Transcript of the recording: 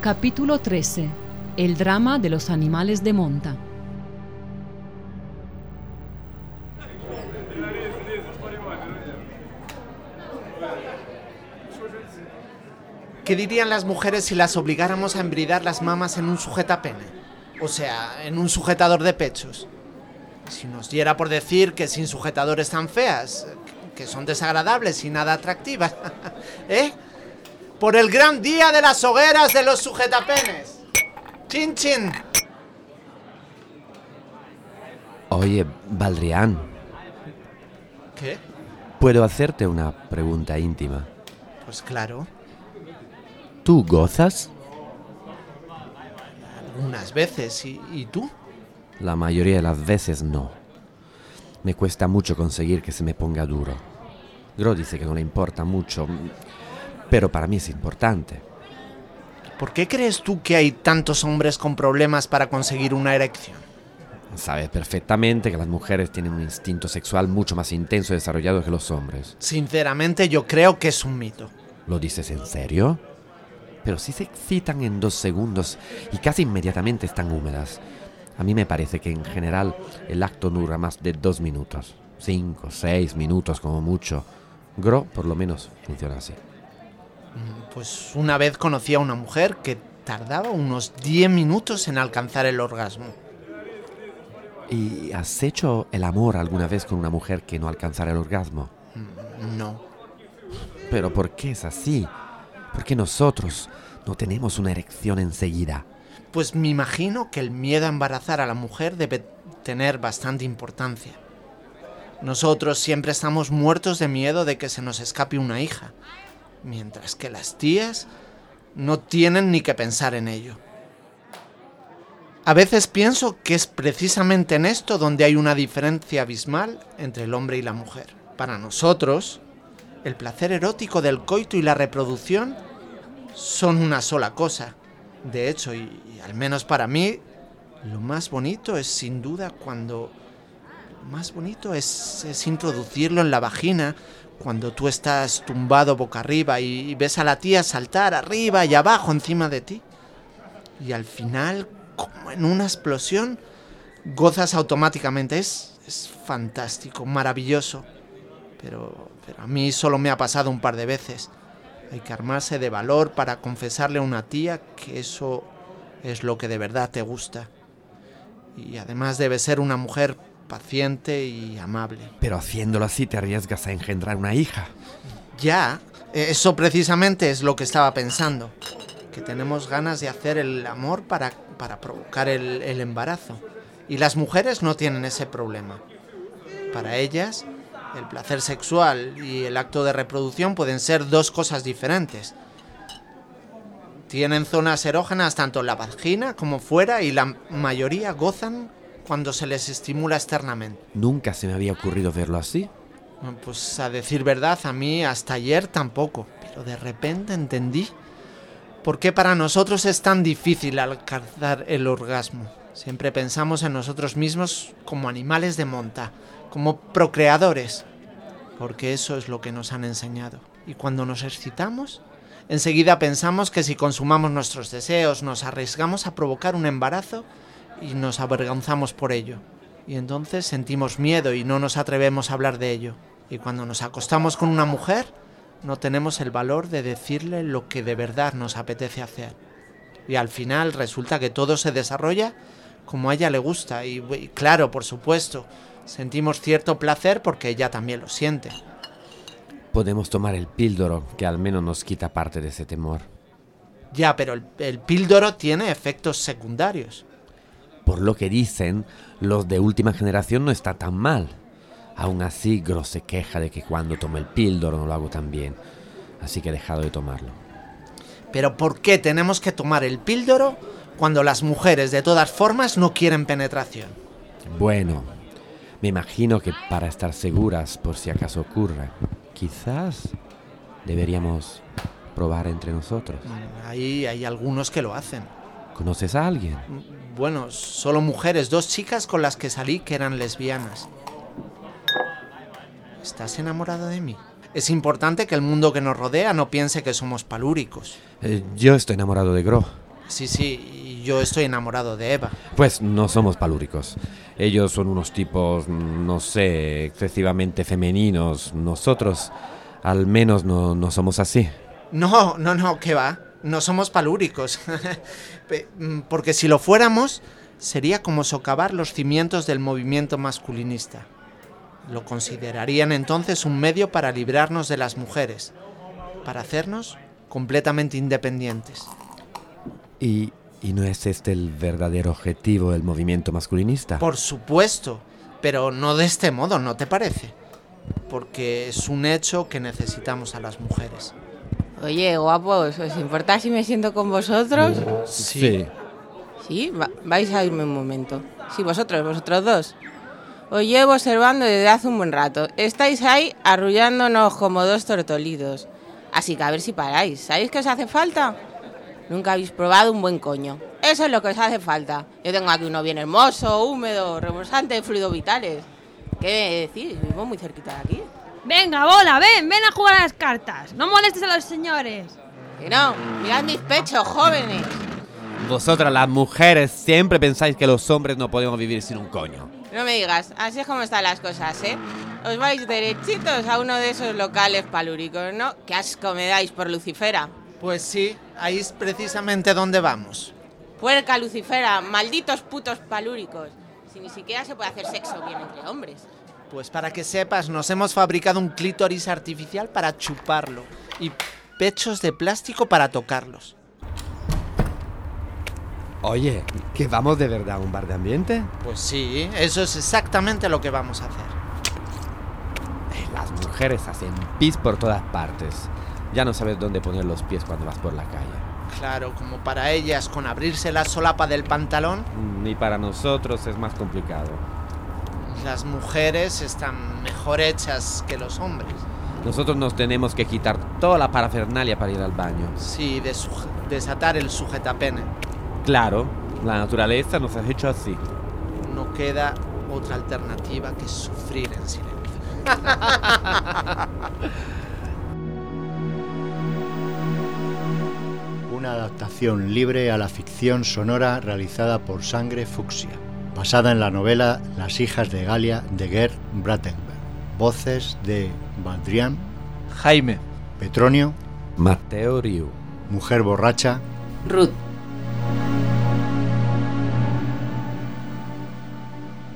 Capítulo 13. El drama de los animales de monta. ¿Qué dirían las mujeres si las obligáramos a embridar las mamas en un sujetapene? O sea, en un sujetador de pechos. Si nos diera por decir que sin sujetadores tan feas, que son desagradables y nada atractivas. ¿Eh? Por el gran día de las hogueras de los sujetapenes. ¡Chin, chin! Oye, Baldrián, ¿Qué? ¿puedo hacerte una pregunta íntima? Pues claro, ¿Tú gozas? algunas veces. ¿Y tú? La mayoría de las veces no. Me cuesta mucho conseguir que se me ponga duro. Gro dice que no le importa mucho, pero para mí es importante. ¿Por qué crees tú que hay tantos hombres con problemas para conseguir una erección? Sabes perfectamente que las mujeres tienen un instinto sexual mucho más intenso y desarrollado que los hombres. Sinceramente, yo creo que es un mito. ¿Lo dices en serio? Pero si se excitan en 2 segundos y casi inmediatamente están húmedas. A mí me parece que en general el acto dura más de 2 minutos. 5, 6 minutos como mucho. Gro, por lo menos, funciona así. Pues una vez conocí a una mujer que tardaba unos 10 minutos en alcanzar el orgasmo. ¿Y has hecho el amor alguna vez con una mujer que no alcanzara el orgasmo? No. ¿Pero por qué es así? ¿Por qué nosotros no tenemos una erección enseguida? Pues me imagino que el miedo a embarazar a la mujer debe tener bastante importancia. Nosotros siempre estamos muertos de miedo de que se nos escape una hija, mientras que las tías no tienen ni que pensar en ello. A veces pienso que es precisamente en esto donde hay una diferencia abismal entre el hombre y la mujer. Para nosotros, el placer erótico del coito y la reproducción son una sola cosa. De hecho, y al menos para mí, lo más bonito es sin duda cuando... Lo más bonito es introducirlo en la vagina cuando tú estás tumbado boca arriba y ves a la tía saltar arriba y abajo encima de ti. Y al final, como en una explosión, gozas automáticamente. Es fantástico, maravilloso. Pero a mí solo me ha pasado un par de veces. Hay que armarse de valor para confesarle a una tía que eso es lo que de verdad te gusta. Y además debe ser una mujer paciente y amable. Pero haciéndolo así te arriesgas a engendrar una hija. Ya, eso precisamente es lo que estaba pensando. Que tenemos ganas de hacer el amor para provocar el embarazo. Y las mujeres no tienen ese problema. Para ellas, el placer sexual y el acto de reproducción pueden ser 2 cosas diferentes. Tienen zonas erógenas tanto en la vagina como fuera y la mayoría gozan cuando se les estimula externamente. Nunca se me había ocurrido verlo así. Pues a decir verdad, a mí hasta ayer tampoco. Pero de repente entendí por qué para nosotros es tan difícil alcanzar el orgasmo. Siempre pensamos en nosotros mismos como animales de monta, como procreadores, porque eso es lo que nos han enseñado. Y cuando nos excitamos, enseguida pensamos que si consumamos nuestros deseos, nos arriesgamos a provocar un embarazo y nos avergonzamos por ello. Y entonces sentimos miedo y no nos atrevemos a hablar de ello. Y cuando nos acostamos con una mujer, no tenemos el valor de decirle lo que de verdad nos apetece hacer. Y al final resulta que todo se desarrolla como a ella le gusta. Y claro, por supuesto, sentimos cierto placer porque ella también lo siente. Podemos tomar el píldoro, que al menos nos quita parte de ese temor. Ya, pero el píldoro tiene efectos secundarios. Por lo que dicen, los de última generación no está tan mal. Aún así, Gro se queja de que cuando tomo el píldoro no lo hago tan bien. Así que he dejado de tomarlo. ¿Pero por qué tenemos que tomar el píldoro cuando las mujeres de todas formas no quieren penetración? Bueno, me imagino que para estar seguras por si acaso ocurre, quizás deberíamos probar entre nosotros. Hay algunos que lo hacen. ¿Conoces a alguien? Bueno, solo mujeres, 2 chicas con las que salí que eran lesbianas. ¿Estás enamorado de mí? Es importante que el mundo que nos rodea no piense que somos palúricos. Yo estoy enamorado de Gro. Sí, y yo estoy enamorado de Eva. Pues no somos palúricos. Ellos son unos tipos, no sé, excesivamente femeninos. Nosotros, al menos, no somos así. No, ¿qué va? No somos palúricos. Porque si lo fuéramos, sería como socavar los cimientos del movimiento masculinista. Lo considerarían entonces un medio para librarnos de las mujeres, para hacernos completamente independientes. ¿Y no es este el verdadero objetivo del movimiento masculinista? Por supuesto, pero no de este modo, ¿no te parece? Porque es un hecho que necesitamos a las mujeres. Oye, guapos, ¿os importa si me siento con vosotros? Sí. ¿Sí? Vais a irme un momento. Sí, vosotros dos. Os llevo observando desde hace un buen rato. Estáis ahí arrullándonos como dos tortolidos. Así que a ver si paráis. ¿Sabéis qué os hace falta? Nunca habéis probado un buen coño. Eso es lo que os hace falta. Yo tengo aquí uno bien hermoso, húmedo, rebosante de fluidos vitales. ¿Qué decís? Vivo muy cerquita de aquí. Venga, bola, ven a jugar a las cartas. No molestes a los señores. Que no, mirad mis pechos, jóvenes. Vosotras las mujeres siempre pensáis que los hombres no podemos vivir sin un coño. No me digas, así es como están las cosas, ¿eh? Os vais derechitos a uno de esos locales palúricos, ¿no? ¡Qué asco me dais por Lucifera! Pues sí, ahí es precisamente donde vamos. Puerca Lucifera, malditos putos palúricos. Si ni siquiera se puede hacer sexo bien entre hombres. Pues para que sepas, nos hemos fabricado un clítoris artificial para chuparlo y pechos de plástico para tocarlos. Oye, ¿que vamos de verdad a un bar de ambiente? Pues sí, eso es exactamente lo que vamos a hacer. Las mujeres hacen pis por todas partes. Ya no sabes dónde poner los pies cuando vas por la calle. Claro, como para ellas con abrirse la solapa del pantalón. Ni para nosotros es más complicado. Las mujeres están mejor hechas que los hombres. Nosotros nos tenemos que quitar toda la parafernalia para ir al baño. Sí, desatar el sujetapene. Claro, la naturaleza nos ha hecho así. No queda otra alternativa que sufrir en silencio. Una adaptación libre a la ficción sonora realizada por Sangre Fucsia, basada en la novela Las hijas de Galia de Gerd Brattenberg. Voces de Valdrián, Jaime, Petronio, Mateo Riu, Mujer borracha, Ruth.